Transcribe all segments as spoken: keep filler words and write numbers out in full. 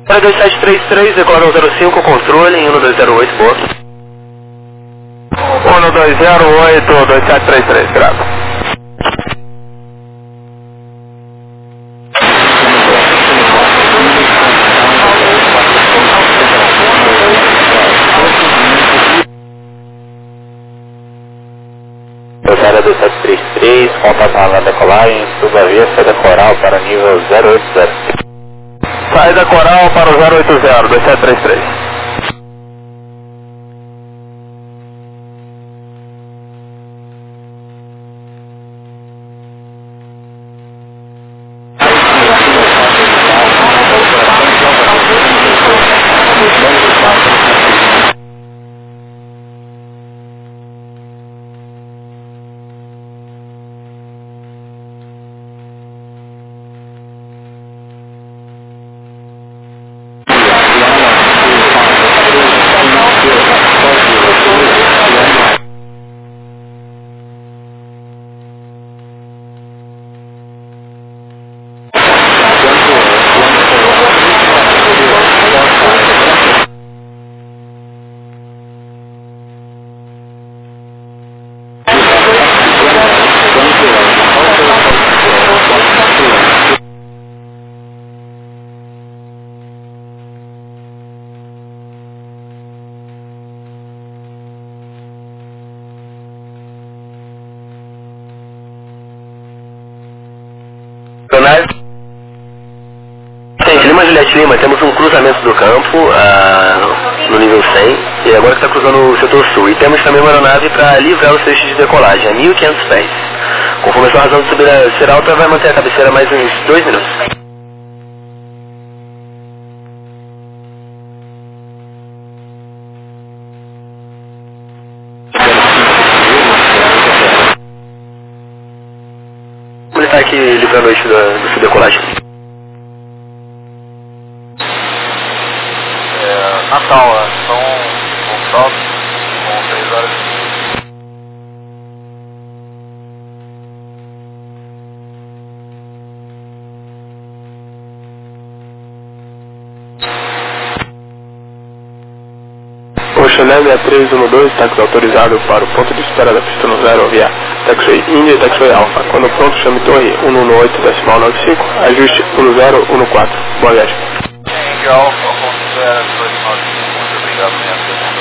dois sete três três, decola um zero cinco, controle em um dois zero oito, boa. um dois zero oito, dois sete três três, grave. Pousada dois sete três três, contato na decolagem, suba a via, saída coral para nível zero oito zero. Saída coral para o zero oito zero, dois sete três três. Gente, Lima Juliette Lima, temos um cruzamento do campo ah, no nível cem e agora está cruzando o setor sul. E temos também uma aeronave para livrar o eixo de decolagem a mil e quinhentos pés. Conforme a sua razão de subir a ser alta, vai manter a cabeceira mais uns dois minutos. Como ele está aqui livrando o eixo da, do sua decolagem? Natal, São Gonçalves, com três horas. Oceanet seis três um dois, táxi autorizado para o ponto de espera da pista no zero via taxiway India e taxiway Alpha. Quando pronto, chame torre um um oito decimal nove cinco, ajuste um zero um quatro. Boa viagem. India Alpha, ponto zero dois nove cinco, muito obrigado, minha segunda.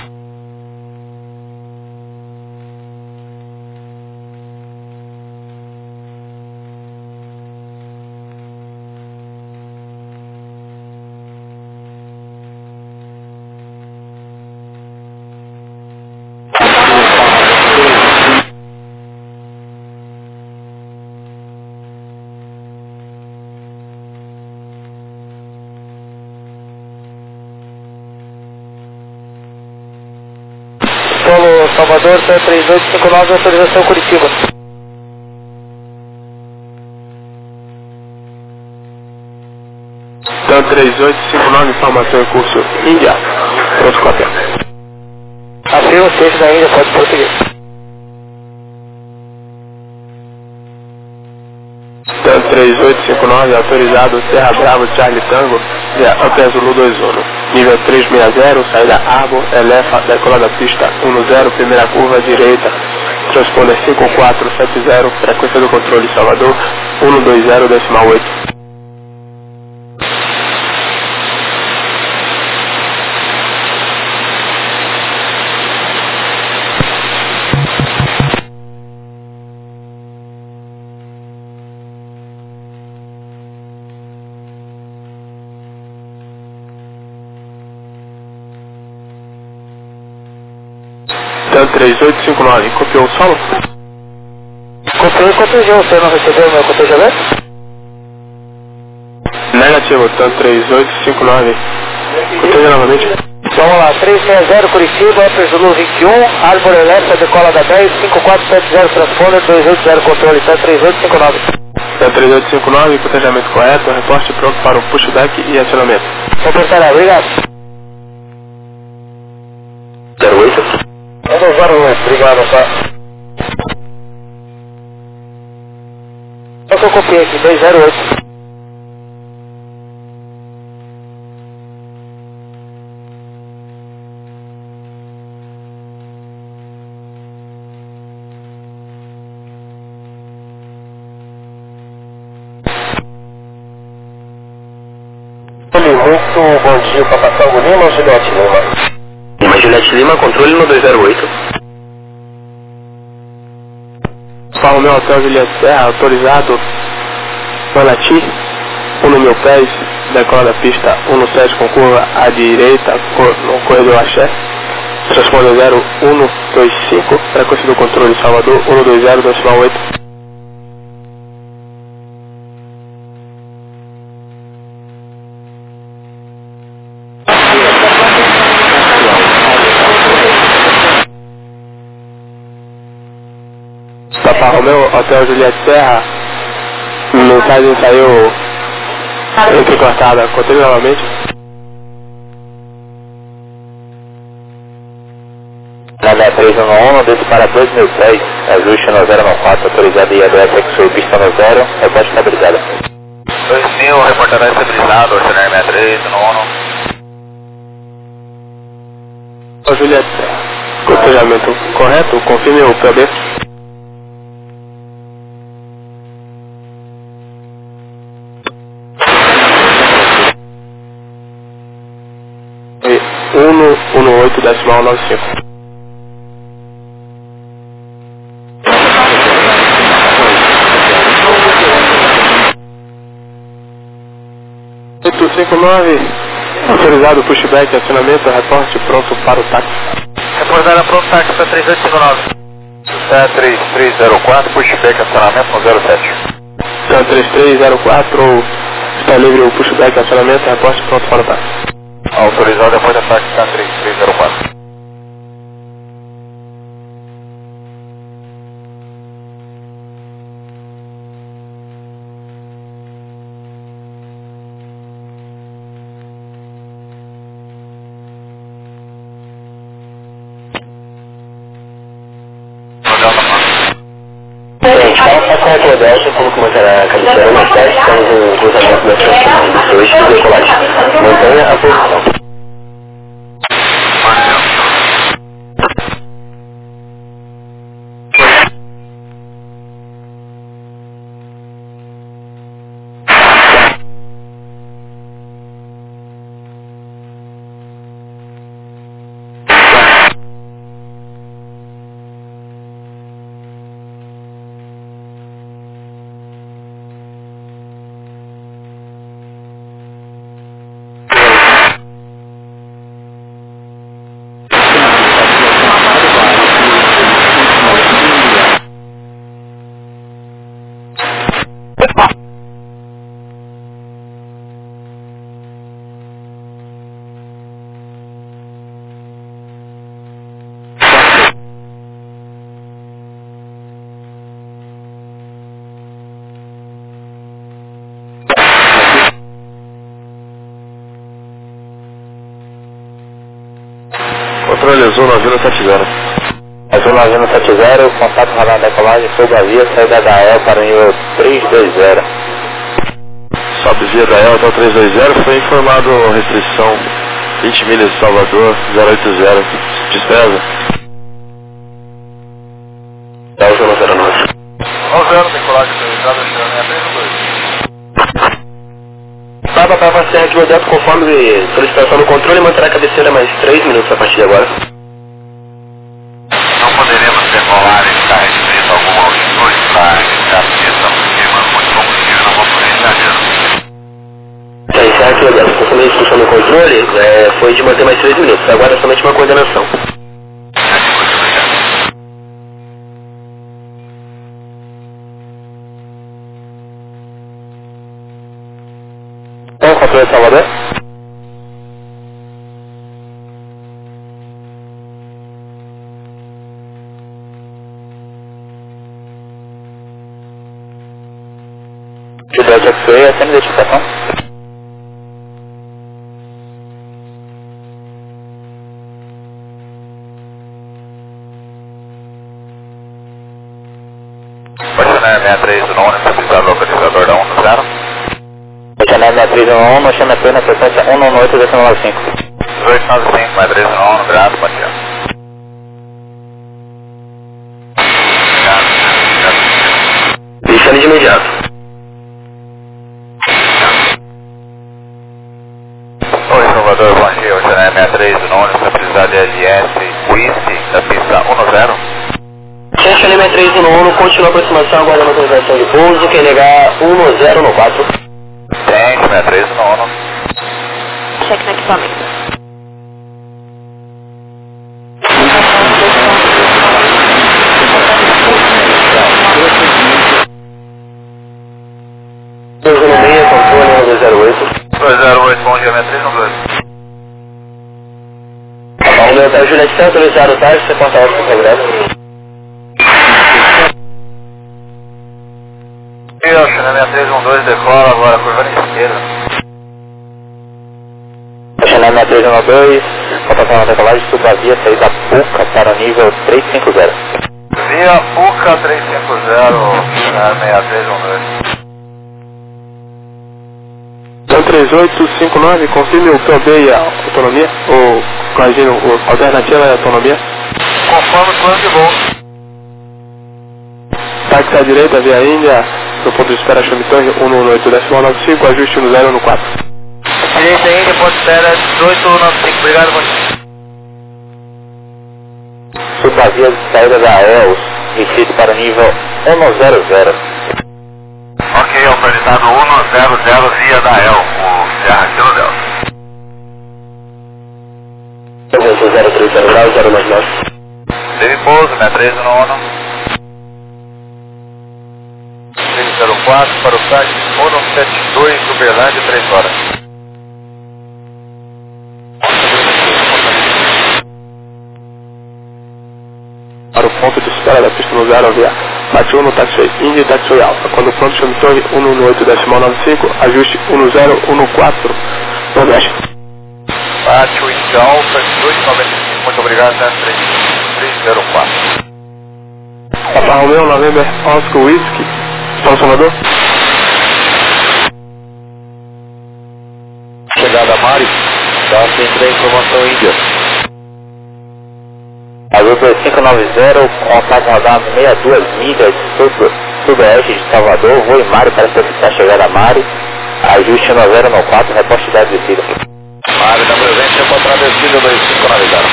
Polo Salvador, três oito cinco nove, autorização Curitiba. Tan três oito cinco nove, informação em curso Índia. Pronto, cópia. Afirma, seja da Índia, pode prosseguir. Tan três oito cinco nove, autorizado Serra Bravo Charlie Tango, via Hotel Zulu dois um. Nível trezentos e sessenta, saída Arbor, Elefa, decola da pista um zero, primeira curva direita, transponder cinco quatro sete zero, frequência do controle Salvador, um dois zero decimal oito. Tan três oito cinco nove, copiou o solo? Copiou e cotejou, você não recebeu o meu cotejamento? Negativo, Tan três oito cinco nove, coteja novamente. Vamos lá, trezentos e sessenta Curitiba, Upper Zulu vinte e um, Arbor Elétrica, decola da dez, cinco quatro sete zero, transponder, dois oito zero, controle, Tan três oito cinco nove. Tan três oito cinco nove, cotejamento correto, reporte pronto para o pushback e acionamento. Comportará, obrigado. zero oito. um zero oito, obrigado, tá? Só que eu copiei aqui, dois zero oito. oito, bom dia, Papa Tango Lima ou Juliette Lima? Lima, Juliette Lima, controle no dois zero oito. Alfa Romeo Hotel Juliette Serra, autorizado Manati, um no mil pés, decola da pista um no sete com curva à direita, no corredor Axé, transponder zero um dois cinco, frequência do controle Salvador um dois zero, decimal oito. Papa Romeo Hotel Juliette Serra, mensagem saiu entrecortada, controle novamente. Na sessenta e três um um, desce para dois mil pés, ajuste no zero um quatro, autorizado I A D S que sua pista no zero, reporte estabilizado. dois mil, reportador estabilizado, oceanário sessenta e três um um. Juliette Serra, cotejamento correto, confirme o P B. um um oito decimal nove cinco. oito cinco nove, autorizado pushback, acionamento, reporte pronto para o táxi. Reportado pronto, táxi para três oito cinco nove. Tá três três zero quatro, pushback, acionamento no zero sete. Tá três três zero quatro, está livre o pushback, acionamento, reporte pronto para o táxi. Autorizado depois da táxi K três três zero quatro. Gente, para com a tua Delta, como começará a cabeceira mais tarde, temos um cruzamento da estação do seu eixo de decolagem. Mantenha a posição. Controle Azul nove um sete zero. Azul nove um sete zero, contato radar decolagem, foi da via, saída da E L para o nível três dois zero. Sobe via da E L até o três dois zero, foi informado restrição vinte milhas de Salvador, zero oito zero. Despesa? Delta no zero nove. nove zero, decolagem autorizada, sessenta e três dois. Papa, Papa, Serra aqui, Delta, conforme solicitação do controle, manterá a cabeceira mais três minutos a partir de agora. Não poderemos decolar e estar restrito a alguma altitude para iniciar a pista, porque manda muito combustível e não vou poder exagero. Tá, Serra aqui, Delta, conforme a discussão do controle, é, foi de manter mais três minutos, agora é somente uma coordenação. Então, controle de Salvador. Delta X-Ray, acende a identificação. Oceanário sessenta e três um um, estabilizado localizador da um zero. Oceanário sessenta e três um um, no chama na frequência um um oito decimal nove cinco. dezoito nove cinco, sessenta e três um um, grado, bom dia. Deixando de imediato. Salvador, bom dia, hoje é sessenta e três do nono, se precisar de L S Whisky, da pista um zero. Chechel sessenta e três do nono, continua a aproximação, aguardando a autorização de pouso, quem negar um zero no quatro. Tem, sessenta e três do nono. Cheque no equipamento. dois um seis, controle dois zero oito. dois zero oito, bom dia, sessenta e três um dois. O meu hotel Juliette Santos, autorizado tarde, você conta alto com o progresso. sessenta e três um dois, decola agora, curva na esquerda. Channel sessenta e três um dois, rotação na decolagem, suba via, saída Puca para o nível trezentos e cinquenta. Via Puca trezentos e cinquenta, sessenta e três um dois. Então três oito cinco nove, confirme o P O B e a autonomia, ou imagino, a alternativa é a autonomia. Conforme o plano de voo. Táxi à direita, via Índia, no ponto de espera Chame Torre, um um oito, decimal nove cinco, ajuste um zero no quatro. Direita Índia, ponto de espera dezoito nove cinco, obrigado, bom dia. Suba via de saída da E L S, descido para o nível um zero zero. Ok, autorizado um zero zero via da E L, o Serra Kilo Delta. zero três zero zero zero nove nove. Teve pouso, sessenta e três no nono. três zero quatro para o táxi Mono setenta e dois, Uberlândia, três horas. Para o ponto de espera da pista no zero via Bate um no taxiway Índia e taxiway Alfa. Quando pronto, Chame Torre um um oito, decimal nove cinco, ajuste um zero um no quatro, Nordeste. Bate o Índia Alfa, dois noventa e cinco, muito obrigado, três zero quatro. Papa Romeo, November, Oscar, Whisky, São Salvador. Chegada Mari, da centro da informação Índia. Azul dois cinco nove zero, contato radar sessenta e duas milhas, sul, sudoeste de Salvador, voo em Mari para solicitar a chegada a Mari, ajuste um zero no quatro, reposte da descida. Mari está presente, encontrar a descida dois cinco nove zero.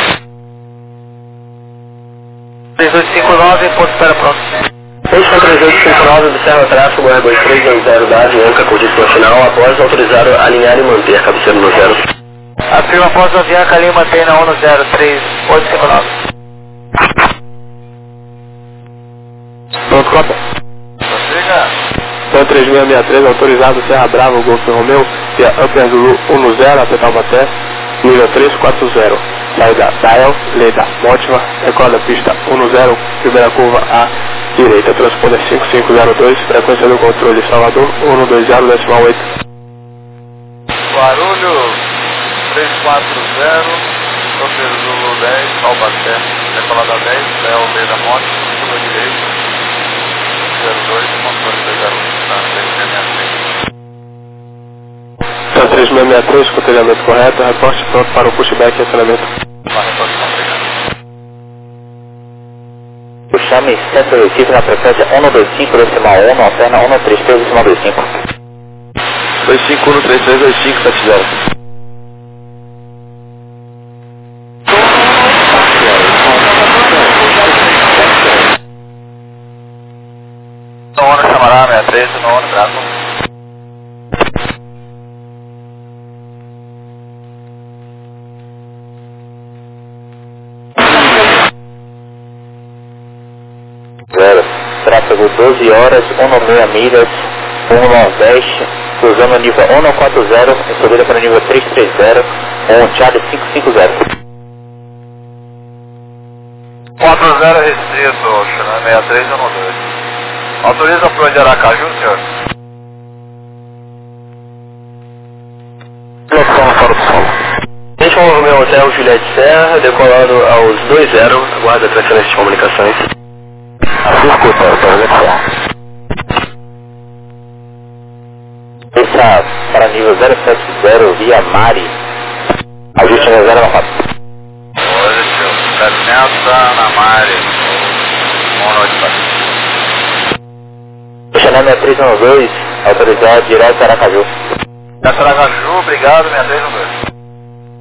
três oito cinco nove, ponto de espera pronto. Peixe três oito cinco nove, observa tráfego Airbus três dois zero da Avianca, com destino final, após autorizar alinhar e manter a cabeceira no zero. Afirma após o Avianca ali, mantém na um zero três oito cinco nove. Pronto, Copa. Prossiga. Então três seis seis três, autorizado Serra Bravo, Golf Romeo, via Upper Zulu um zero, até Taubaté, nível três quatro zero. Saída Dial, Leda, Mótiva, recorda pista um zero, primeira curva à direita, transponder cinco cinco zero dois, frequência do controle Salvador, um dois zero, decimal oito. Barulho três quatro zero, Upper Zulu dez, Taubaté, decolada dez, Léo Leda Monte, curva direita, zero dois, controle dois zero um, tá? três seis seis três. Então três seis seis três, com o treinamento correto, reporte pronto para o pushback e acionamento. Uma reposição, obrigado. O chame centro Recife na frequência um dois cinco, decimal um, alterna um três três, decimal dois cinco. dois cinco um três três dois cinco, sete zero. No ano chamará sessenta e três, no ano braço. Zero. Tráfego doze horas, um meia milhas, um nordeste, cruzando o nível um quatro zero, em subida para o nível três três zero, um Charlie cinco cinco zero. quatro zero restrito, Xanã sessenta e três, um dois. Autoriza para o de Aracaju, senhor? Local para o solo. Este é o meu hotel Juliette Serra, decolado aos dois zero, aguarda transferência de comunicações. Desculpa, autorização. Essa para nível zero sete zero via Mari. Ajuste no zero quatro. Olha, senhor. setenta na Mari. Boa noite, pai. Channel sessenta e três um dois, autorizado direto para Aracaju. Aracaju, obrigado, sessenta e três um dois.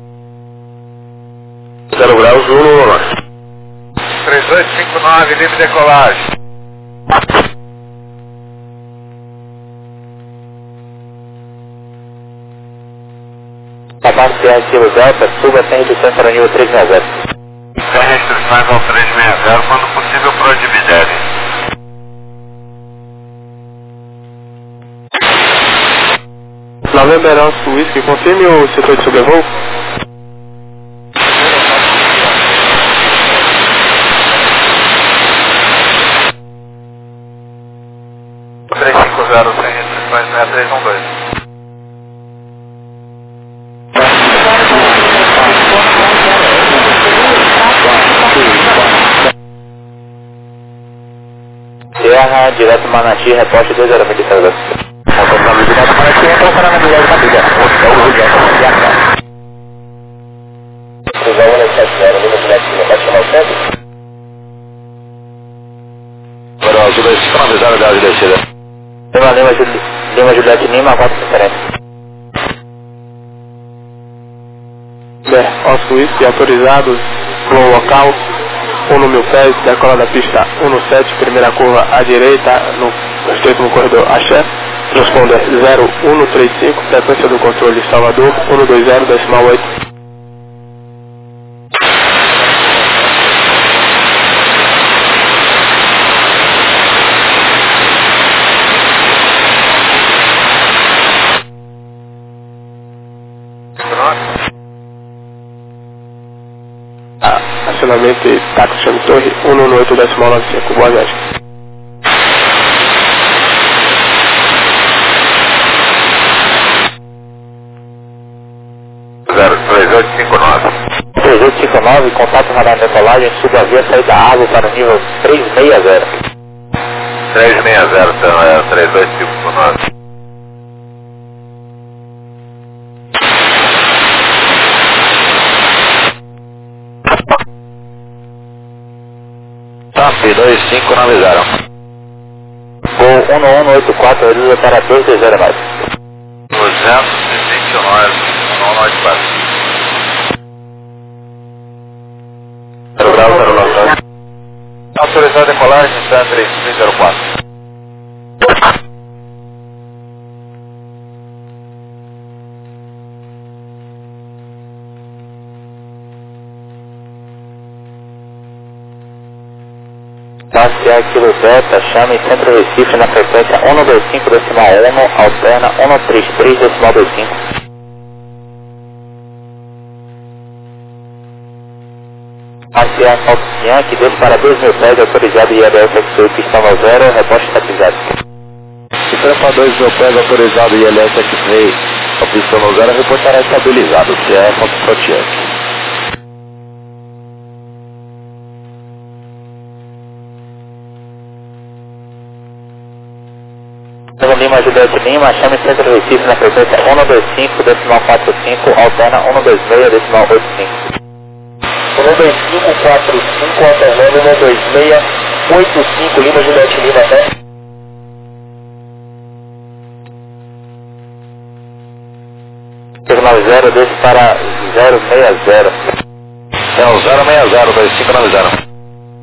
três oito cinco nove, livre decolagem. Abaixo Sierra Kilo Delta, suba sem restrições para o nível três seis zero. Sem restrições ao três seis zero, quando possível para o Adibidere. November Alpha Whisky, confirme o setor de sobrevoo. três cinco zero, sem restrições, seis três um dois. Sierra, direto Manati, reposte dois zero mil e três. Contornamos direto Manati, entrou para a navidade da briga. Hotel Rudiano, Sierra. Cruzar um sete zero, Lima Juliette, vai chamar o centro? Para o Juliette, para avisar a viagem descida. Lima, Lima, Juli, Lima Juliette, Lima, quatro preferência. Oscar Whisky, autorizados, voo local, um no mil pés, decola da pista um no sete, primeira curva à direita, no estreito no corredor Axé, transponder zero um no trinta e cinco, frequência do controle Salvador, um no dois zero, decimal oito. Acionamento táxi Chame Torre, um no oito, decimal noventa e cinco, boa viagem. zero três oito cinco nove. três oito cinco nove, contato radar de decolagem, suba a via, saída água para o nível três seis zero. três seis zero, então é três oito cinco nove. T A P dois cinco nove zero. Voo um no um oito quatro, reduza para dois dois zero mais. duzentos e vinte e nove, um nove quatro. Zero grau, zero grau. Autorizado a decolagem, está três três zero quatro. Passear Kilo Delta, chame Centro Recife na frequência um no dois cinco, decimal um, alterna um no trinta e três, decimal vinte e cinco. Passear Salto Bianchi, desce para dois mil pés, autorizado I L S X oito, pistão no zero, reposte estabilizado. Se para dois mil pés, autorizado I L S X-Ray, a pista no zero reportará estabilizado, se é Foxtrot. Lima Juliette Lima, chame Centro Recife na frequência um no dois cinco, decimal quatro cinco, alterna um no dois seis, decimal oito cinco. um no dois cinco, quatro cinco, alternando um no dois seis, oito cinco, Lima Juliette Lima, até. zero nove zero, desce para zero seis zero. É o zero seis zero, dois cinco nove zero.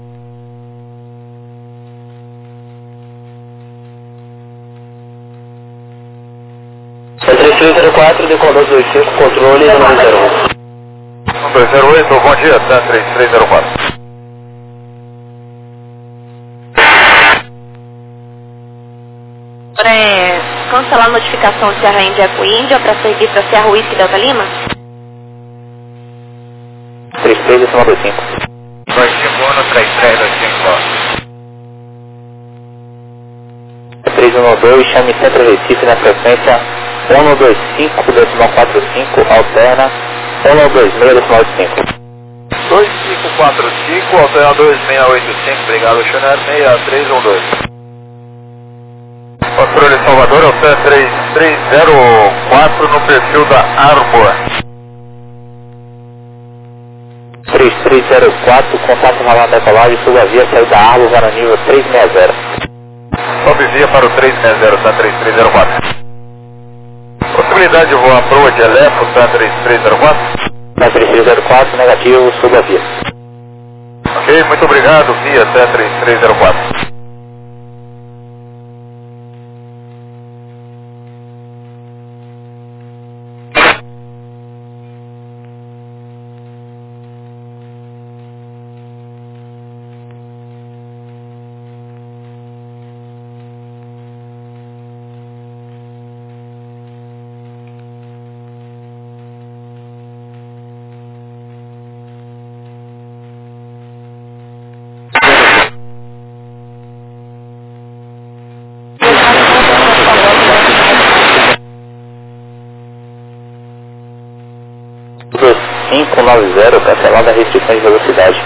três três zero quatro, decolou dois cinco, controle nove zero um. um dois zero oito, bom dia, tá três três zero quatro. É, cancelar a notificação de Serra Índia Eco Índia para seguir para Serra Whisky Delta Lima? três três, decimal dois cinco. dois cinco um, três três dois cinco nove. três um dois, chame Centro Recife na frequência um no dois cinco, decimal quatro cinco, alterna um no dois seis, decimal oito cinco. dois cinco quatro cinco, alterna dois seis oito cinco, obrigado, Chanel, seis três um dois. Controle Salvador, é o três três zero quatro no perfil da Arbor. três três zero quatro, contato radar da decolagem, suba a via, saída da Arbor para o nível três seis zero. Sobe via para o três seis zero, tá três três zero quatro. Possibilidade de voar proa de Elefa, tá três três zero quatro? Na três três zero quatro, negativo, suba a via. Ok, muito obrigado, via até três três zero quatro. cinco nove zero, cancelada a restrição de velocidade.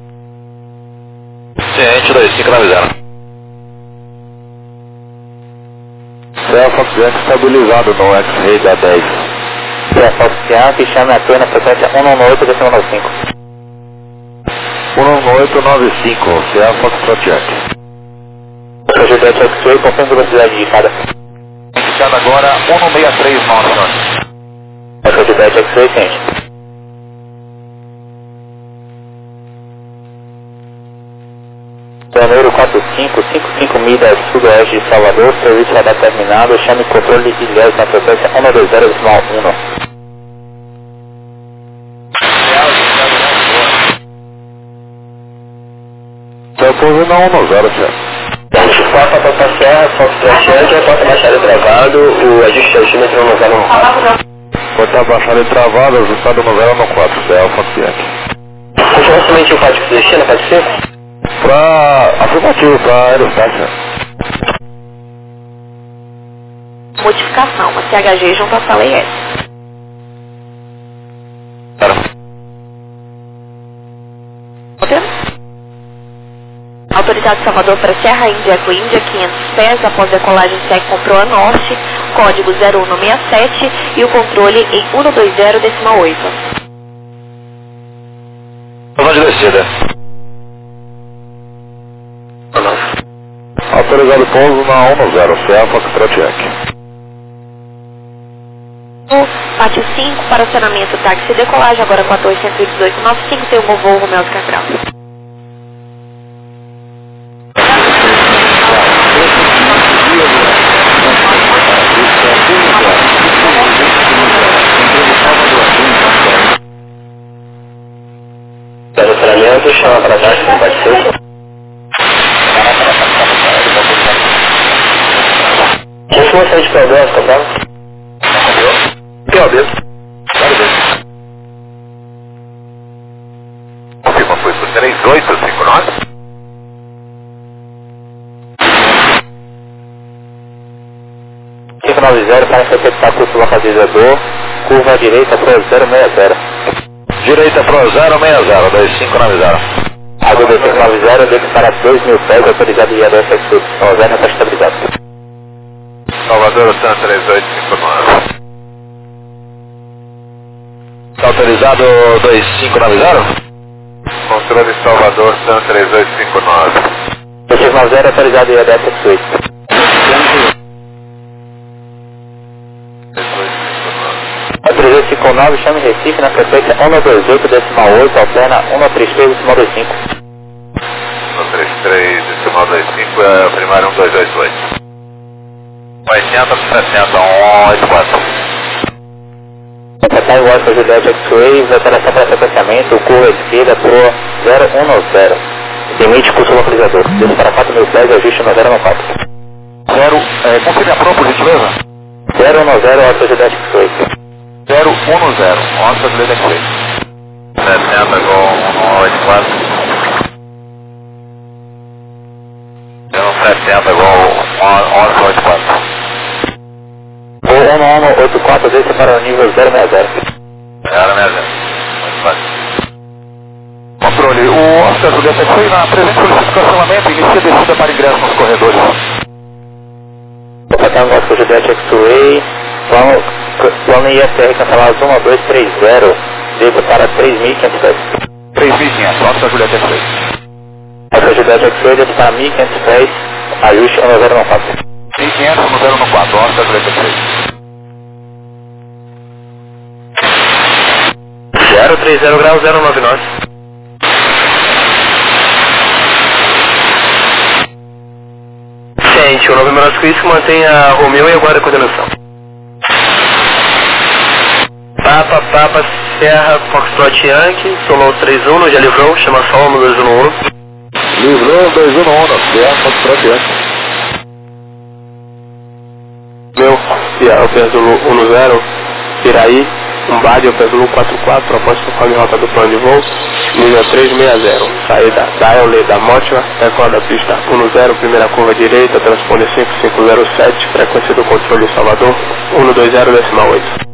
Ciente, dois cinco nove zero. Céu Fox Yankee estabilizado no X-Ray da dez. Céu Fox Yankee, chame a torre na frequência um nove oito dois nove cinco. um nove oito nove cinco, Céu Fox Yankee. Juliette X-Ray, confirma a velocidade indicada. Indicada agora um nove seis três nove, senhor. Juliette X-Ray, ciente. Janeiro quatro cinco, cinco cinco milhas sudoeste de Salvador, serviço radar terminado, chame controle ilhéus na frequência um dois zero decimal um. Céu pouso na um zero, senhor. Passa para a Serra, Fox Yankee, a porta baixada travado, o ajuste altímetro no zero um quatro. Porta baixada e travada, ajustado no zero um quatro, Céu Fox Yankee. Continua somente o código de destino, pode ser? Pra afirmativo, pra aerostática. Modificação, a C H G junto à sala I S. Autoridade de Salvador para Serra Índia, Eco Índia, quinhentos pés, após decolagem segue com proa norte, código zero um seis sete e o controle em um dois zero decimal oito. Vamos de descida. Autorizado pouso na um zero, Céu Fox Yankee. O pátio cinco para acionamento táxi e decolagem, agora com a torre cento e dezoito nove cinco, tem o voo Romeo Cabral. Acionamento, chama para taxa, não pode ser? Informação de problema, tá bom? P O B. Confirma, foi por três oito cinco nove. cinco nove zero, para receptar curso localizador, curva à direita para zero seis zero. Direita pro zero seis zero, dois cinco nove zero. Água dois cinco nove zero, dentro para dois mil pés, autorizado e adoça X-Ray, nove zero, está estabilizado. Salvador, Sam três oito cinco nove. Está autorizado dois cinco nove zero? Controle Salvador, Sam três oito cinco nove. dois cinco nove zero, autorizado e adoça X-Ray. três oito cinco nove, chame Recife na frequência um dois oito decimal oito, alterna um três três decimal dois cinco. um três três decimal dois cinco é o primário um dois oito oito. oitenta, sessenta, um oito quatro. Apertar o Alfa Juliette X-Ray, vai operação para sequenciamento, curva esquerda pro zero um zero. Limite curso localizador. Desce para quatro mil pés, ajuste no zero um quatro. Zero, é, confirme a prova, por gentileza? zero um zero, Alfa Juliette X-Ray. zero um zero, Alfa Juliette X-Ray. sessenta, gol um oito quatro. sessenta, gol um oito quatro. O um um oito quatro, desce para o nível zero seis zero. Era mesmo. Controle, o Oscar Juliette X-Ray na presente solicitação de cancelamento, inicia descida para ingresso nos corredores. Apertar o Oscar Juliette X-Ray, plano, plano I S R cancelados um dois três zero, desce para três mil e quinhentos pés. três mil e quinhentos, Oscar Juliette X-Ray. Oscar Juliette X-Ray, desce para mil e quinhentos pés, ajuste um zero um quatro. mil e quinhentos no zero um quatro, Oscar Juliette X-Ray. zero três zero grau zero nove nove. vinte e um, nove menor que isso, mantenha a Romeu e aguarda a coordenação. Papa, Papa, Serra, Foxtrot Yankee, Solou três um, já livrou, chama Sol no dois um um. Livrou dois um um, Serra, Foxtrot Yankee. Meu, Sierra, Alter Zulu um zero, Piraí, Umbade, Alter Zulu quatro quatro, proposta conforme rota do plano de voo, nível três seis zero, saída da Eole da Mótima, decola da pista um zero, primeira curva direita, transponder cinco cinco zero sete, frequência do controle Salvador, um dois zero, decimal oito.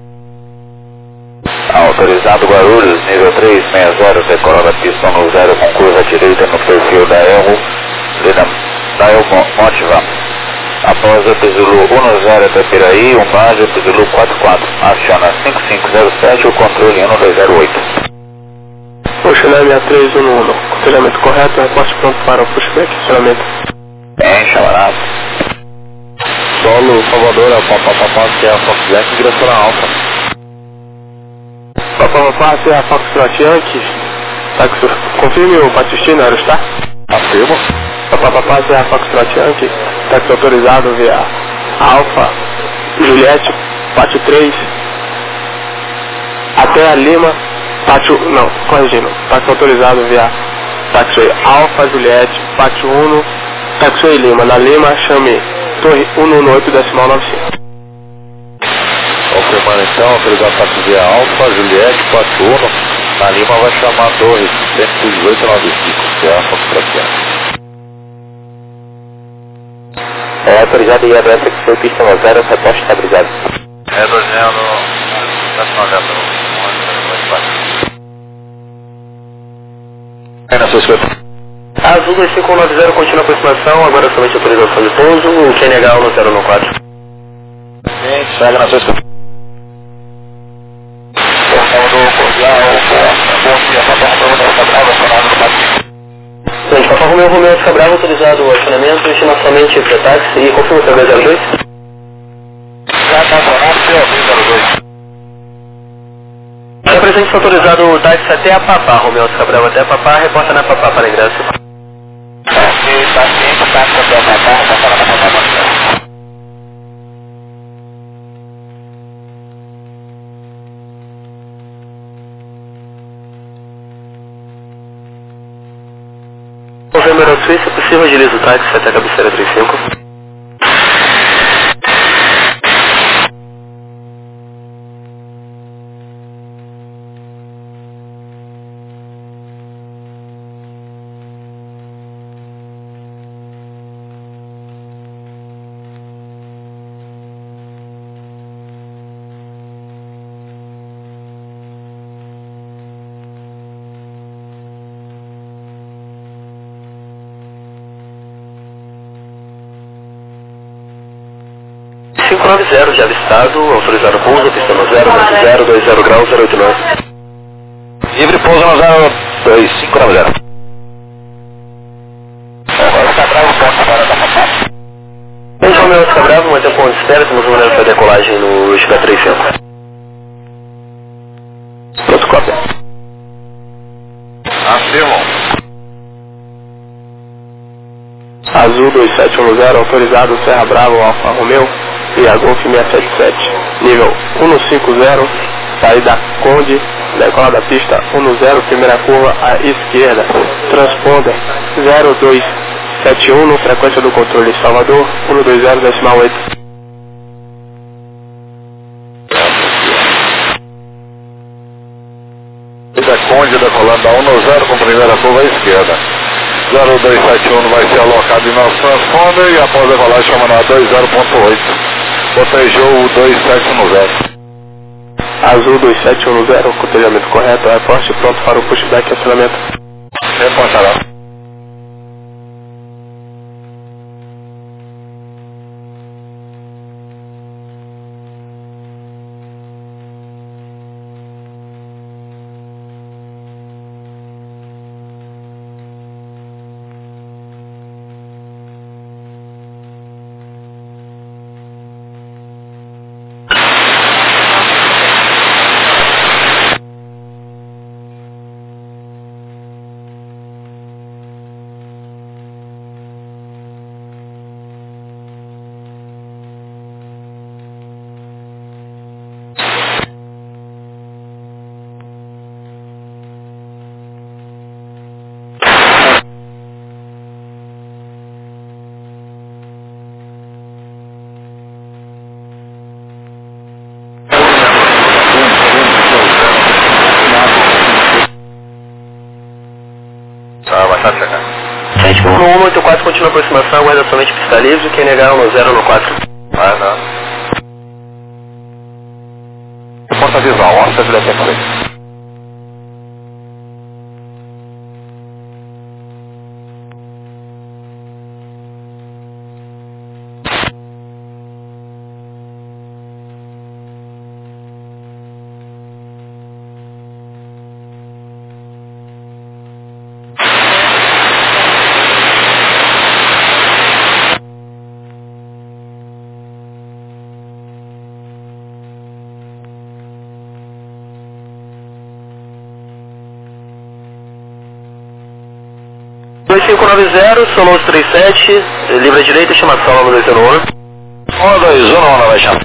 Autorizado Guarulhos, nível três seis zero, decola da pista um zero com curva direita no perfil da Elmo, da Elmo Mótima. Após o Zulu um zero até Piraí, Umbade, o Zulu quatro quatro, aciona cinco cinco zero sete, o controle um dois zero oito. Oceanária seis três um um, controlhamento correto, reporte pronto para o pushback, acionamento. Bem, chamarado. Solo, Salvador, Papa, Papa, Serra, Fox Yankee, direção a Alfa. Papa, Papa, Serra, Foxtrot Yankee, táxi, confirme o Patistina, Aerostar? Afirmo. Papa, Papa, Serra, Foxtrot Yankee, táxi autorizado via Alfa, Juliette, Pátio três, até a Lima, Pátio, não, corrigindo, táxi autorizado via Taxiway Alfa, Juliette, Pátio um, Taxiway Lima, na Lima, chame Torre um um oito, decimal nove cinco. Confirmando então, autorizado para subir a Alfa, Juliette, Pátio um, na Lima vai chamar a Torre cento e dezoito noventa e cinco, Serra, Foxtrot Yankee. É autorizado e aberto que foi pista um zero, reposte estabilizado. É dois zero, nacional de abril, é na sua escuta. Azul dois cinco um nove zero, continua a aproximação, agora somente autorização de pouso, o Q N H um zero um quatro. Sim, segue na sua escuta. Gente, Papa Romeu, Romeu, fica bravo, autorizado o acionamento, estima somente para táxi e confirma o seu zero dois. Já está sonando, seu zero dois. Já presente está autorizado o táxi até a Papá, Romeu, fica bravo até a Papá, reporta na Papá para ingresso. Ok, tá sim, tá até a Papá, tá para a Papá. Novembro Suíça, possível agiliza o táxi até a cabeceira trinta e cinco. cinco nove zero, já avistado, autorizado pouso, pista no zero, zero, dois zero graus, zero oito nove. Livre pouso no zero dois cinco nove zero. Agora está bravo, ponto agora da Papá. Bem, Romeu, fica bravo, mantém o ponto de espera, temos uma para decolagem no X P trinta e cinco. Pronto, cópia. Afirmo. Azul dois sete um zero, autorizado Serra Bravo, Alfa Romeu, e a Golf seiscentos e setenta e sete, nível um cinco zero, saída Conde, decola da pista um zero, primeira curva à esquerda, transponder zero dois sete um, no frequência do controle Salvador, um dois zero, decimal oito. Saída Conde decolando da um zero com primeira curva à esquerda. zero dois sete um vai ser alocado em nosso transponder e após a decolagem chama na dois zero ponto oito. Botejou o dois sete um zero. Azul dois sete um zero, cotejamento correto, reporte pronto para o pushback e acionamento. Reportará. Tá chegando. sete um um oito quatro continua a aproximação, aguarda somente pista livre, quem negar no zero no quatro. Vai dar. Porta visual, Oscar Juliette X-Ray. dois cinco nove zero, Sonos trinta e sete, livre à direita, estimação no dois zero um. um dois um, vai chamar.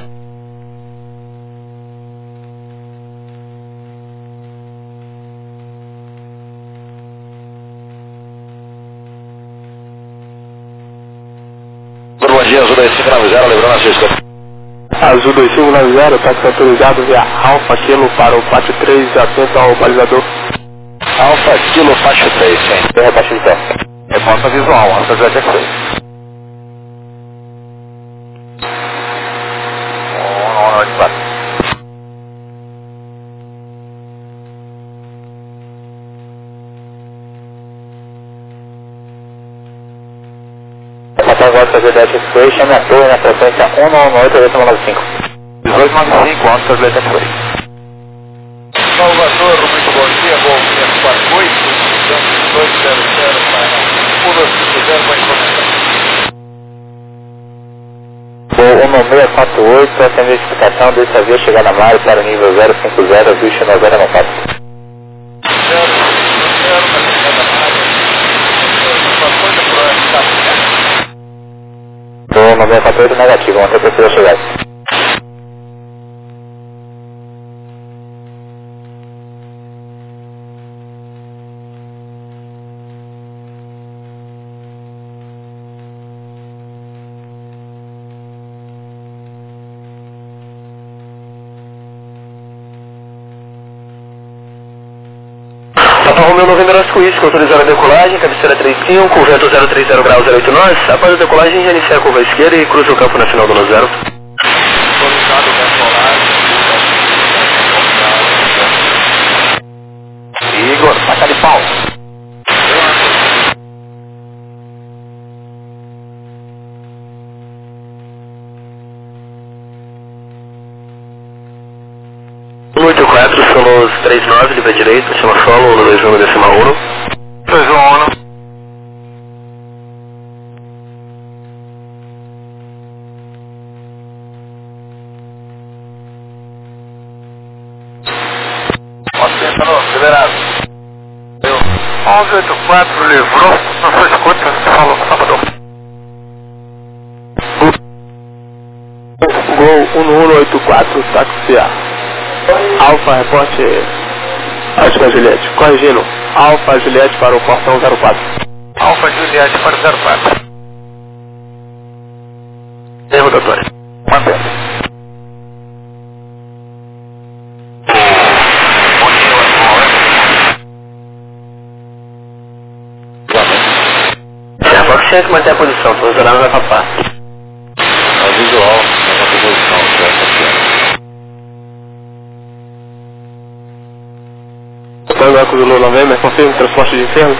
Bom dia, Azul dois cinco nove zero, lembrando a sua escolha. Azul dois cinco nove zero, táxi autorizado via Alfa Kilo para o Pátio três, atento ao balizador. Alfa Kilo Pátio três, sim. Tem rebaixa de tempo. Resposta visual, Oscar Juliette X-Ray. um nove quatro. Informação Oscar Juliette X-Ray, chame a torre na frequência um nove oito oito nove cinco. dezoito nove cinco, Oscar Juliette X-Ray. Salvador, muito bom dia, Gol seis quatro oito, dois zero zero para um dois cinco zero, com encomenda. Gol um nove seis quatro oito, essa identificação dessa via chegar na Mário para o nível zero cinco zero, visto no zero nove quatro. zero cinco zero, para chegar na Mário, uma coisa por ano, está certo? Gol nove seis quatro oito negativo, ontem precisa chegar. Papa Romeo Novembro Oscar Whisky, autorizando a decolagem, cabeceira trinta e cinco, vento zero trinta graus zero oito nós. Após a decolagem, já inicia a curva esquerda e cruza o campo na final do no zero. Autorizado decolagem. Igor, placa de pau. um oito quatro, Solos trinta e nove, livre à direita, chama solo, um dois um, decimal um. dois um um. Ostentando, liberado. onze oito quatro, livrou, na sua escuta, você falou, Salvador. Gol um um oito quatro, táxi A. Alfa, reporte Oscar Juliette. Corrigindo, Alfa Juliette para o portão zero quatro. Alfa Juliette para zero quatro. Erro, doutor. Mantendo. É, pode ser que manter a posição, tô usando vai papar. É visual, é uma posição, certo? Tango do Lula Novembro, confirma o transporte de enfermo.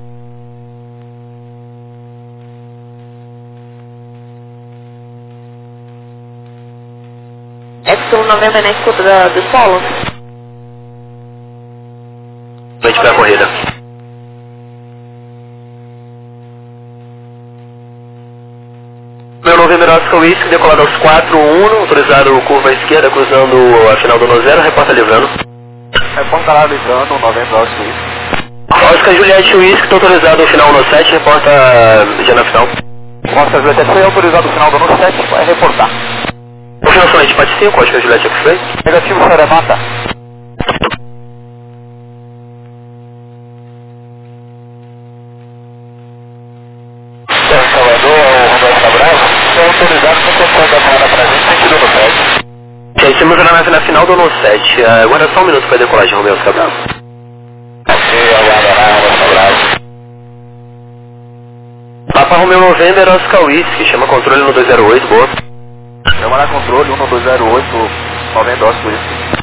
Epsilon Novembro na escuta do, do solo. Noite pra corrida. Meu Novembro Oscar Whisky, decolado aos quatro um, autorizado curva à esquerda, cruzando a final do no zero, reporta livrando. Reporta lá ligando, novembro Oscar Whisky. Oscar Juliette Whisky, tô autorizado no final no sete, reporta já na final. Oscar Juliette foi autorizado no final do no sete, vai reportar. O final somente parte cinco, Oscar Juliette X-Ray. Negativo, Serenata. Salvador, o Roberto Cabral, foi autorizado no controle da moeda pra gente, sentido no sete. Ok, estamos na nave na final do no sete. Uh, aguarda só um minuto para decolagem, Romeu Cabral. Ok, aguarda lá, Roberto Cabral. Papa Romeo November, Oscar Whisky, chama controle um dois zero oito, boa. Chama na controle um dois zero oito, November, Oscar Whisky.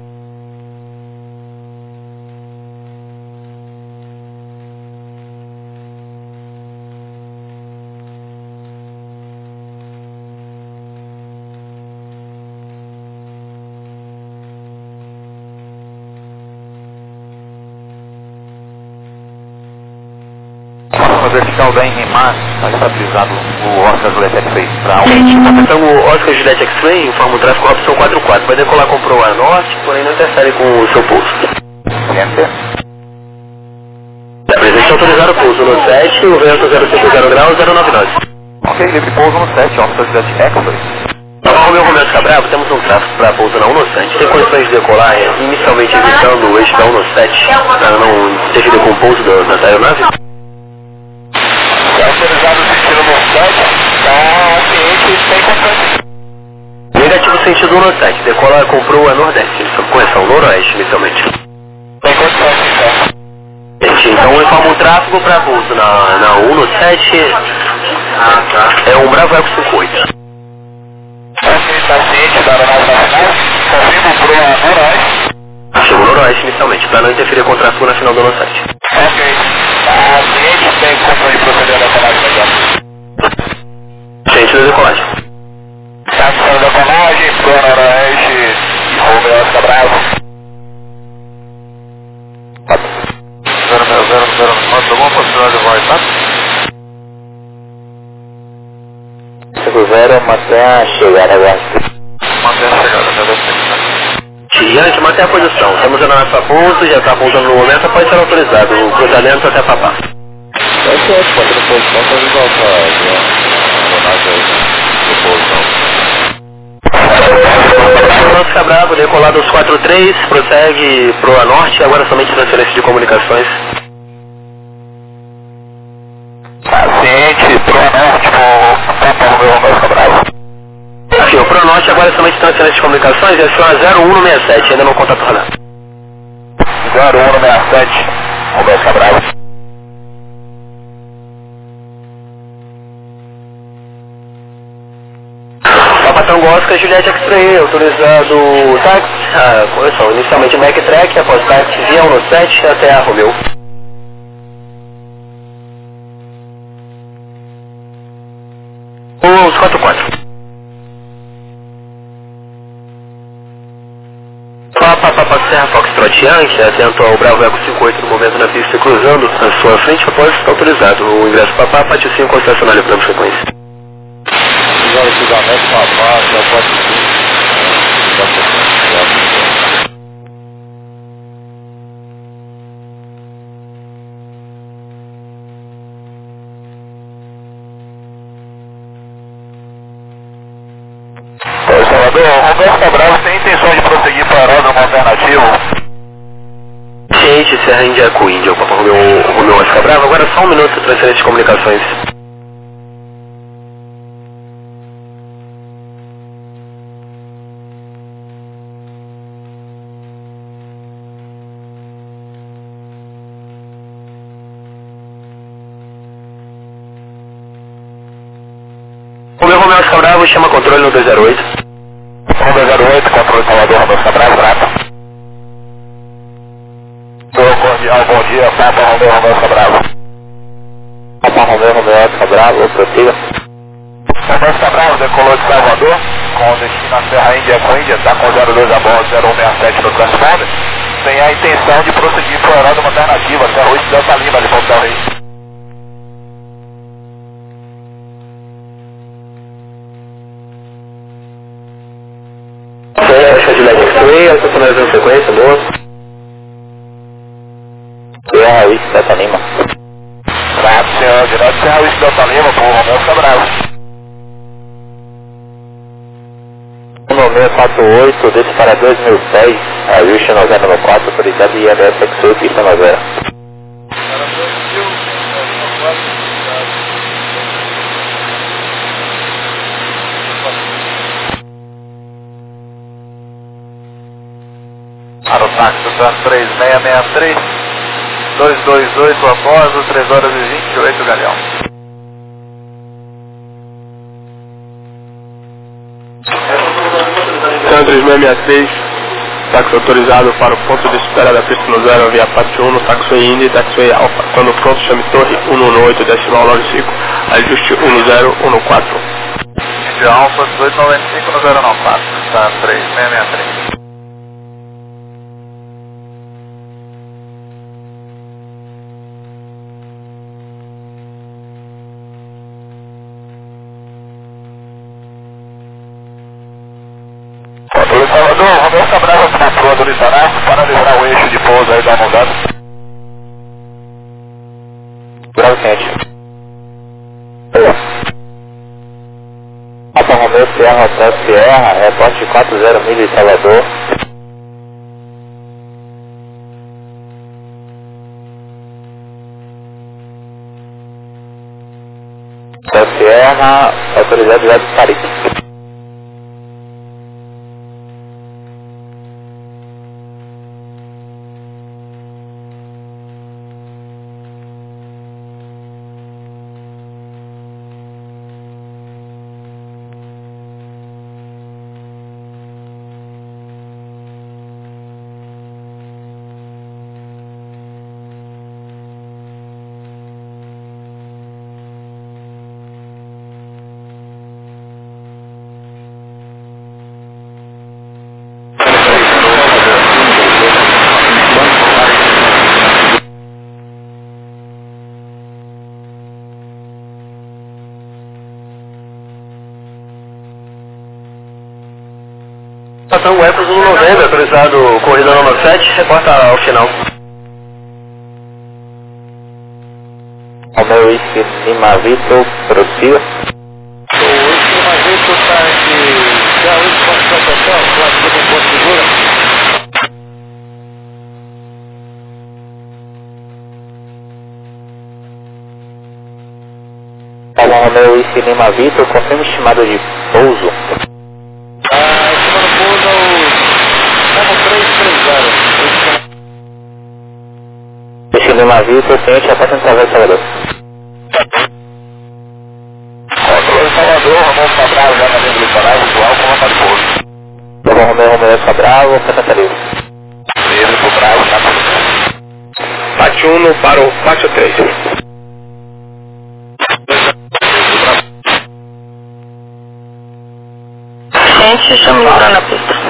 Vertical da Inrimar, está estabilizado o Oscar Juliette X-Ray para um. Então o Oscar Juliette X-Ray informa o tráfego opção quatro quatro. Vai decolar com Pro A Norte, porém não interfere com o seu pouso. Enter. A presença autorizada o pouso no sete, o vento zero cinco zero graus, zero nove nove. Ok, livre pouso no sete, Oscar Juliette X-Ray. Papa Romeo Romeo Oscar Bravo, temos um tráfego para pouso na um no sete. Tem condições de decolar, inicialmente evitando o eixo da um no sete, para não interferir com o pouso da, da aeronave? Autorizado o sentido no sete, então o cliente tem contato. Negativo sentido no sete, decola com Pro A Nordeste, sob correção noroeste inicialmente. Tem condições então. Gente, então informa um tráfego para pouso na, na um no sete, ah, tá. É um Bravo Eco cinquenta e oito. Ok, está ciente da aeronave nacional, confirma o Pro A Noroeste. Chegou noroeste inicialmente, para não interferir com o tráfego na final do no sete. Ok. A cliente tem controle de proceder da decolagem imediata. Ciente da decolagem. Estação da decolagem, Pro Noroeste e Romeo Oscar Bravo. zero zero zero zero, manda alguma possibilidade de voz, tá? cinco zero, mantenha a chegada agora. Mantenha a chegada, já deve ter. Yankee, mantém a posição. Estamos na nossa pouso, já está pousando no momento, pode ser autorizado. O cruzamento até Papá. É certo, mantendo a posição, pode voltar a aeronave aí, de pouso. Oscar Bravo, decolado aos quatro três, prossegue pro A Norte, agora somente transferência de comunicações. Paciente, Pro Norte, com Papa Romeo Oscar Bravo. Aqui, o Pro Norte agora é somente transferência de comunicações, é só zero um no sessenta e sete, ainda não conta tornado. zero um no sessenta e sete, Romeo Oscar Bravo. Papa Tango Oscar Juliette X-Ray, autorizado táxi, ah, correção, inicialmente backtrack, após táxi via um no sete até a Romeo. Os quatro quatro. Papa Papa Serra Foxtrot Yankee, atento ao Bravo Eco cinquenta e oito no momento na pista cruzando à sua frente, após está autorizado. O ingresso Papá, pátio cinco, estacionário plano frequência. Agora o cruzamento Papá, já pode vir. Oi, Salvador, o Romeo Oscar Bravo tem intenção de prosseguir para aeródromo alternativo? Ciente, Serra Índia com Índia, o Papa Romeo, Romeo Oscar Bravo, agora só um minuto de transferência de comunicações. Romeo Romeo Oscar Bravo, chama controle no dois zero oito. Romeo zero oito, controle Salvador, Romeo Oscar Bravo, Bravo. Bom dia, bom dia, Papa Romeo Romeo Oscar Bravo. Papa Romeo Romeo Oscar Bravo, prossiga. Romeo Oscar Bravo decolou de Salvador, com destino à Serra Índia com Índia, está com zero dois a bordo, zero um seis sete no transponder. Tem a intenção de prosseguir para o aeródromo alternativo, Serra oito Delta Lima, de Ponta del Rey. Oscar Juliette X-Ray, estacionário de frequência, boa. Serra oito Delta Lima. Bravo, senhor, direto Serra oito Delta Lima, por Romeo Oscar Bravo. seis quatro oito, desse para dois mil e seis, a Houston nove zero quatro, autorizado I L S X oito, pista nove zero. Para o táxi da três seis seis três, dois dois oito após, três horas e vinte e oito, Galeão. três seis seis três, táxi autorizado para o ponto de espera da pista no zero, via parte um, taxiway Indy, taxiway Alpha. Quando pronto, chame torre um um oito, decimal nove cinco, ajuste um zero um quatro. Indy Alpha dezoito noventa e cinco no zero nove quatro, está três seis seis três. Salvador, Romeu Cabral na proa do litoral para livrar o eixo de pouso aí da mudada. Bravo quente. Alfa Romeu Sierra Hotel Sierra, reporte quatro zero milha de Salvador. Hotel Sierra, autorizado já de Paris. Estação Webs um noventa, autorizado corrida número sete, reporta ao final. Romeu Whisky Lima Vitor, prossiga. O Whisky Lima Vitor está de já oito pontos de atenção, claro que não pode segura. Alfa Romeu Whisky Lima Vitor, confirma estimada de pouso. Ah, estimando pouso é o três três zero. Whisky Lima Vitor, ciente, a passa através de Salvador. Controle Salvador, Romeu Cabral, já na linha do litoral, visual com rota de pouso. Alfa Romeu, Romeu Cabral, Santa Livre. Livre pro Bravo, tá? Pátio um para o Pátio três. Gente, chame lá na pista.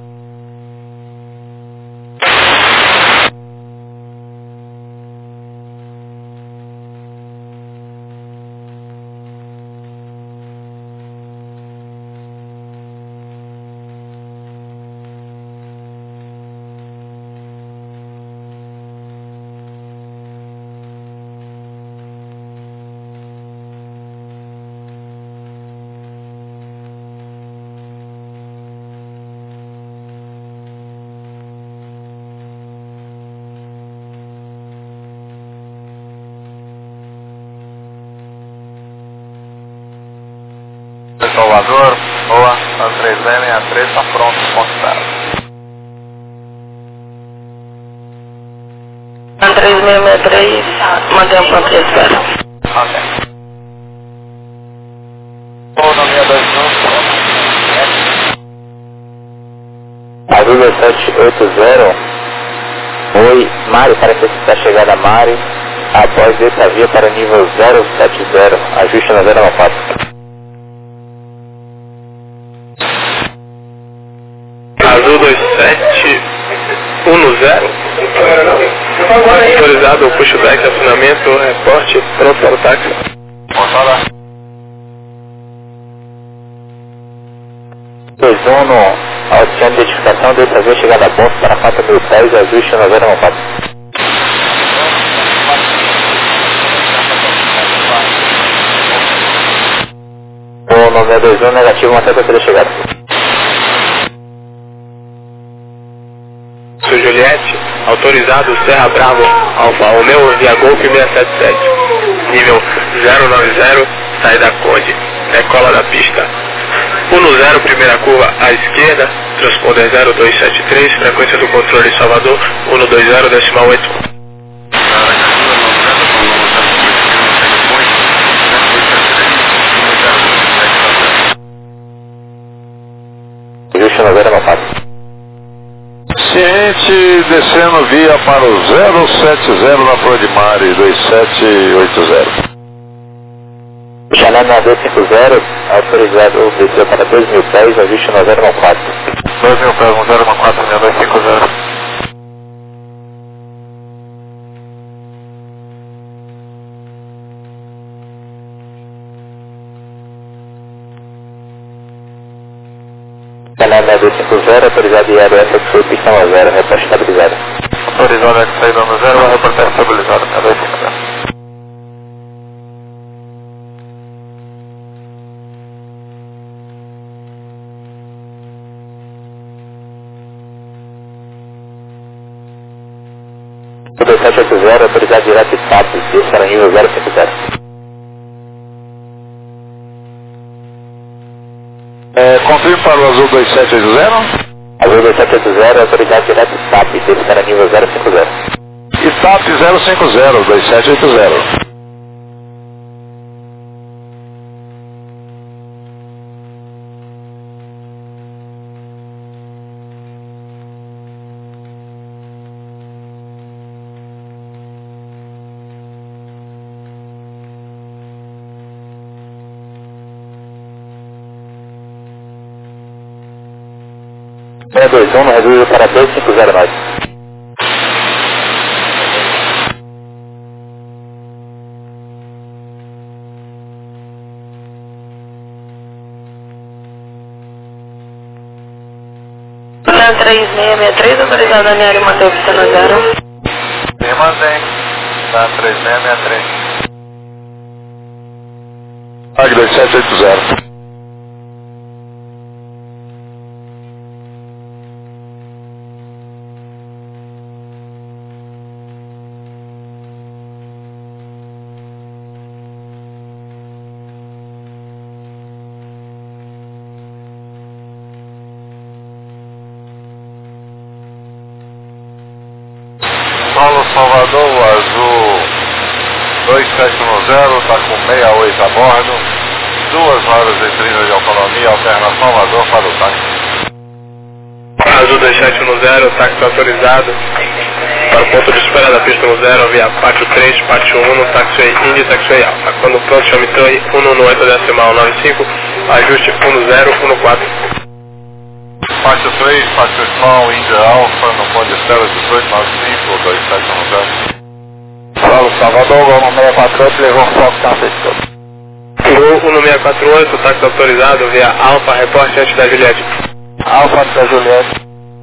Salvador, boa, a três seis seis três está pronto, constado. A três seis seis três, mantém o ponto de espera. Ok. Ou na meia dois um, Azul sete oito zero. Oi, Mário, para que está chegada a Mário. Após essa via para nível zero sete zero, ajuste na zero quatro. Azul dois sete um zero. Autorizado o pushback, acionamento, reporte, pronto para o táxi. Moçada. dois um no oceano de identificação, dessa vez chegada a ponto para quatro mil pés, ajuste na zero quatro. O nome dois um negativo, até para chegada. Sou Juliette, autorizado Serra Bravo, Alfa Romeo via Golf seiscentos e setenta e sete, nível zero nove zero, saída Conde, decola da pista um zero, primeira curva à esquerda, transponder zero dois sete três, frequência do controle Salvador um dois zero, decimal oito. Vista nove zero nove quatro. Ciente, descendo via para o zero sete zero na Flor de Mare, dois sete oito zero. Chalé nove cinco zero, autorizado desceu para dois mil pés, a Vista nove zero nove quatro. dois mil pés, um zero um quatro, seis dois cinco zero. Chalé nove cinco zero, autorizado I R S Sul, pista nove zero, reposta estabilizada. Autorizado é que saída no zero, vai reportar estabilizado, seis dois cinco zero. dois sete oito zero, autorizado direto de Sapos, desce para nível zero cinco zero. É, confirme para o Azul dois sete oito zero. Azul dois sete oito zero, autorizado direto de Sapos, desce para nível zero cinco zero. E T A P zero cinco zero, dois sete oito zero. seis dois um, reduz para dois cinco zero nove. três seis seis três, autorizado a Niário mantém pista no zero. Sim, mantém. Tá, três seis seis três. Ag dois sete oito zero. Solo Salvador, o Azul dois sete um zero, está com sessenta e oito a bordo, duas horas e trinta de autonomia, alterna Salvador para o táxi. Azul dois sete um zero, táxi autorizado para o ponto de espera da pista no zero, via pátio três, pátio um, taxiway Indy, taxiway Alfa. Quando pronto, chame Torre cento e dezenove decimal nove cinco, ajuste um zero um quatro. Pátio três, Pátio Small, Índia Alfa, no ponto de espera dezoito nove cinco, dois sete um zero. Solo Salvador, Gol seis quatro oito, levou um foco São Francisco. Gol um seis quatro oito, táxi autorizado via Alfa, reporte antes da Juliette. Alfa da Juliette.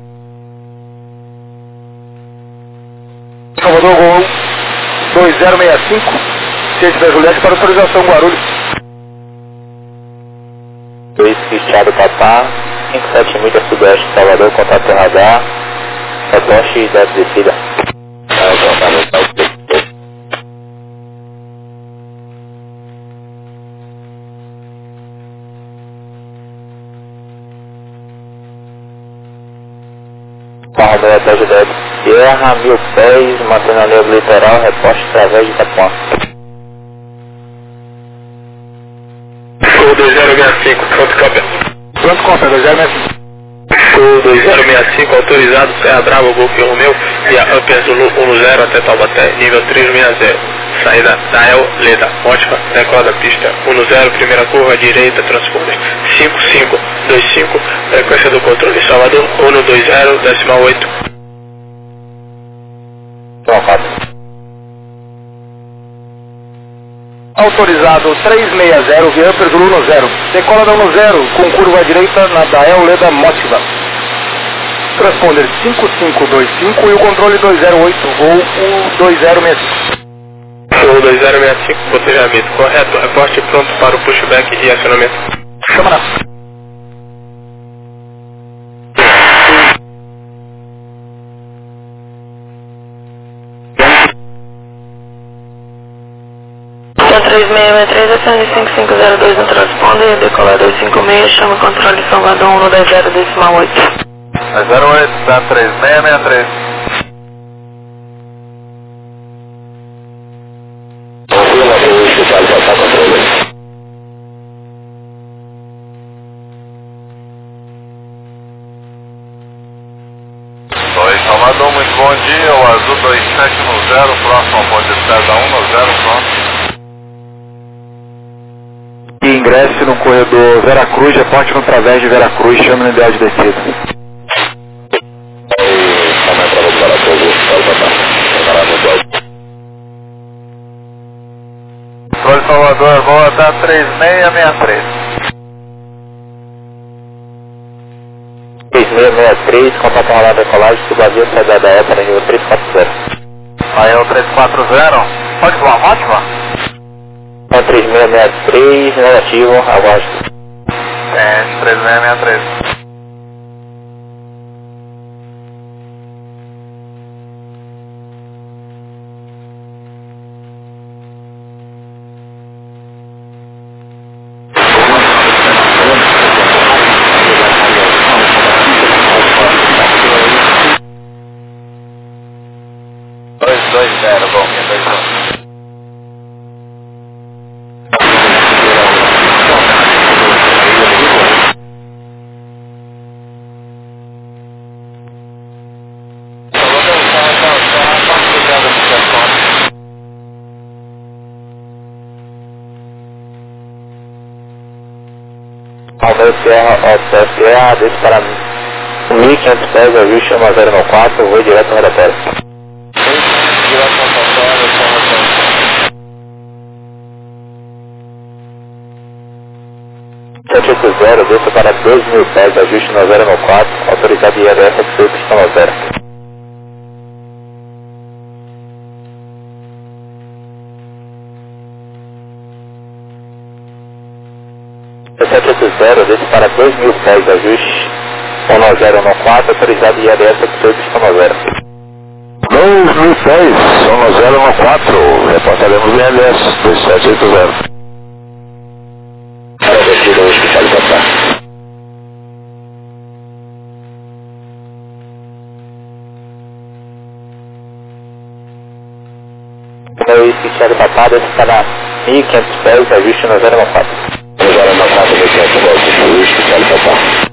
Salvador, Gol dois zero seis cinco, ciente da Juliette para autorização Guarulhos. dois Cristiano Papá, cinco sete milhas sudoeste Salvador, contato radar, reposte da descida. Palmeira da Juliette Sierra, mil pés, mantendo a linha do litoral, reposte através de Itapuã. Gol dois zero seis cinco, pronto cópia. Pronto, cópia, dois zero seis cinco. Gol dois zero seis cinco, autorizado Serra Brava, Golf Romeu, via Up Azul um zero até Taubaté, nível três seis zero. Saída Dael, Leda, ótima, decola da pista um zero, primeira curva, direita, transponder cinco cinco dois cinco, frequência do controle Salvador um dois zero, decimal oito. Autorizado três seis zero, via Upper Zulu um zero. Decola da um zero, com curva à direita na Dael Leda Motiva. Transponder cinco cinco dois cinco e o controle dois zero oito, voo um dois zero seis cinco. Voo dois zero seis cinco, botejamento correto, reporte pronto para o pushback e acionamento. Câmara. três seis três, acende cinco cinco zero dois no transponder, decolar dois cinco seis, chama controle Salvador um dois zero decimal oito. zero oito, está três seis seis três. sete no zero, próximo ao ponto de César um no zero, pronto. E ingresse no corredor Veracruz, reporte no través de Veracruz, chame no ideal de descida. Controle Salvador, volta três seis seis três. três seis seis três, contato radar decolagem, Subavia, saída da E para nível três quatro zero. Aí é o três quatro zero, pode voar, pode voar. É três seis seis três, negativo, aguarde. É, três seis seis três. dois dois zero, bom, dois zero. Palmeiras Sierra, Alto Sierra, desce para mil e quinhentos pés, ajuste um zero no quatro, vou direto no relatório. Direto no relatório, sete oito zero, desça para dois mil pés, ajuste um zero no quatro, autorizado I R S, X Y zero. sete oito zero, desce para dois mil pés, ajuste um zero no quatro, autorizado I R S, X Y zero. dois mil pés, um zero no quatro, reportaremos I R S dois sete oito zero. Para descida, o hospital de passar. Meu hospital de passar, desce para mil e quinhentos pés, ajuste um zero no quatro. um zero no quatro, desce para o hospital de passar.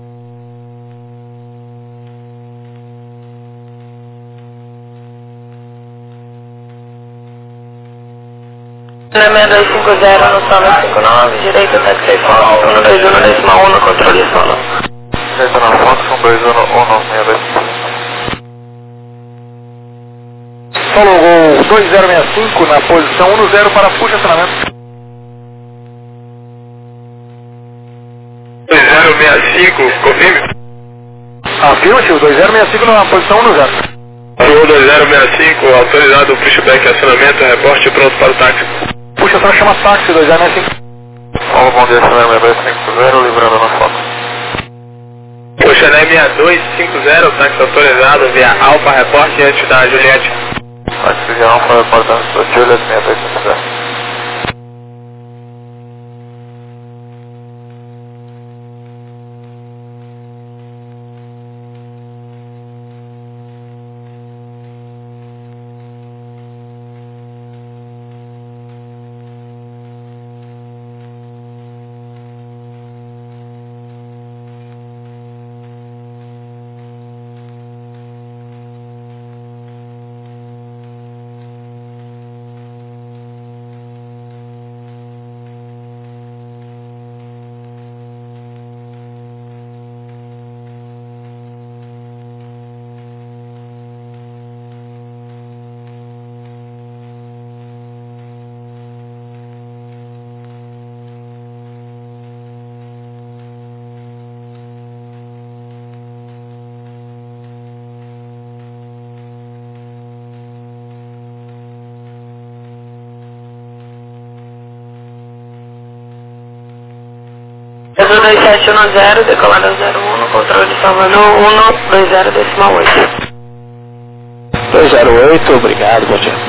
seis dois cinco zero no solo cinco nove, direito táxi Fox, um dois um decimal um no controle solo. Direito na Fox, um dois um um seis dois cinco. Solo Gol dois zero seis cinco na posição um zero para puxa acionamento. dois zero seis cinco, confirme. Afirma-se, o dois zero seis cinco na posição um zero. Alô dois zero seis cinco, autorizado o pushback acionamento, reporte pronto para o táxi. Puxa, só chama táxi dois zero seis cinco. Alô, bom dia, Chanel dois cinco zero, livrando na Fox. O Chanel seis dois cinco zero, táxi autorizado via Alfa, reporte antes da Juliette. Táxi de Alfa, reportando sua Juliette seis dois cinco zero. dois sete um zero, decolada zero um no controle Salvador um dois zero decimal oito. dois zero oito, obrigado, bom dia.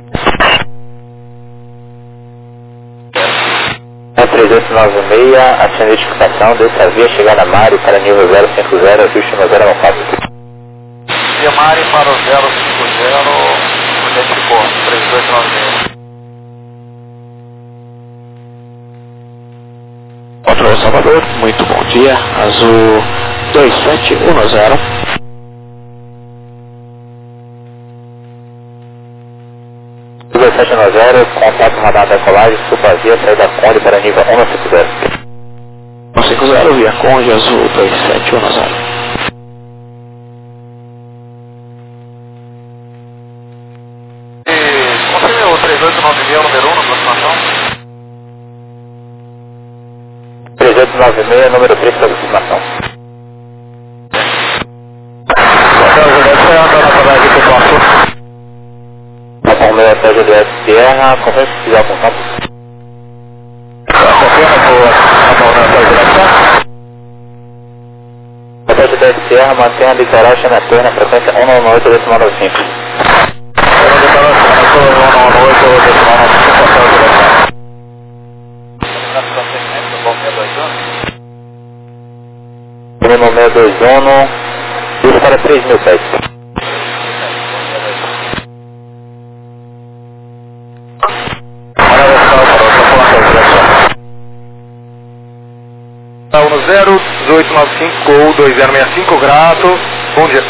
É três oito nove seis, ação de identificação, dessa via chegar na Mari para nível zero cinco zero, ajuste no zero no quatro. Via Mari para o zero cinco zero, identificou, três oito nove seis. Controle Salvador, muito bom dia, Azul dois sete um zero. sete um zero, contato radar decolagem, sul vazia, saída Conde para nível um cinco zero. um cinco zero, via Conde, azul dois sete um zero. Confirme o três oito nove seis, número um, na aproximação. três oito nove seis, número três, para aproximação. Hotel Juliette, você anda na colagem que eu passo. Palmeiras Hotel Juliette Sierra, confirme se quiser apontar. Confirma por a mão na Hotel Juliette. Hotel Juliette Sierra, mantenha a litoral Xanator na frequência um nove oito decimal nove cinco. Mínimo seis dois um, isso para três mil pés. um zero, dezoito nove cinco, Gol dois zero seis cinco, grato. Bom dia.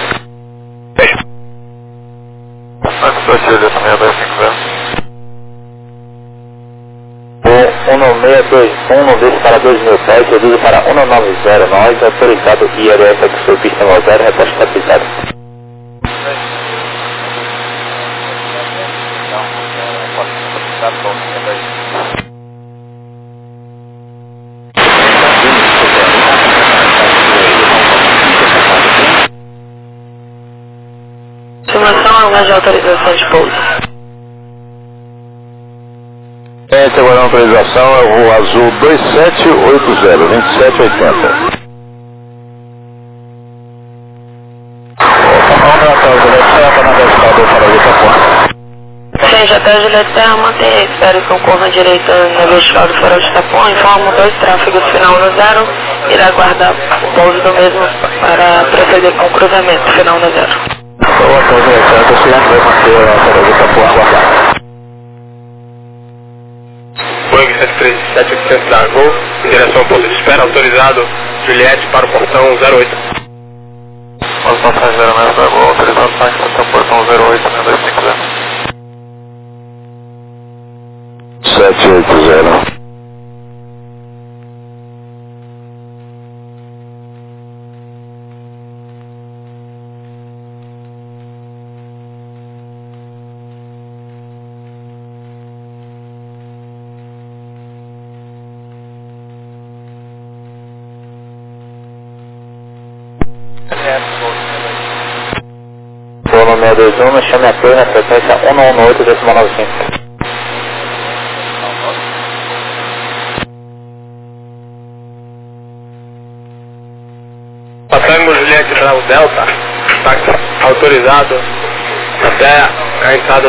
um nove seis dois um, não deixe para dois mil pés, reduz para um nove zero nove, autorizado I R F aqui sobre pista zero, reposte estabilizado. Simulação aguarde autorização de pouso. É, agora a autorização é o voo azul dois sete oito zero, vinte e sete oitenta. Seja até Juliette Terra, manter, espero que concorra direito na vertical do farol de Tapão, informo dois tráfegos final no zero, irá aguardar o pouso do mesmo para proceder com o cruzamento final no zero. Boa, então, Juliette, o senhor vai manter a farol de Tapão aguardar. Boeing sete três sete oitocentos da Gol, em direção ao ponto de espera, autorizado Juliette para o portão zero oito. Os passageiros mesmo da Gol, autorizado para o portão zero oito, né, dois cinco zero. sete oito zero. Voo seis dois um, chame a torre na frequência um nove oito decimal nove cinco. Tango Juliette Bravo Delta, táxi autorizado até a entrada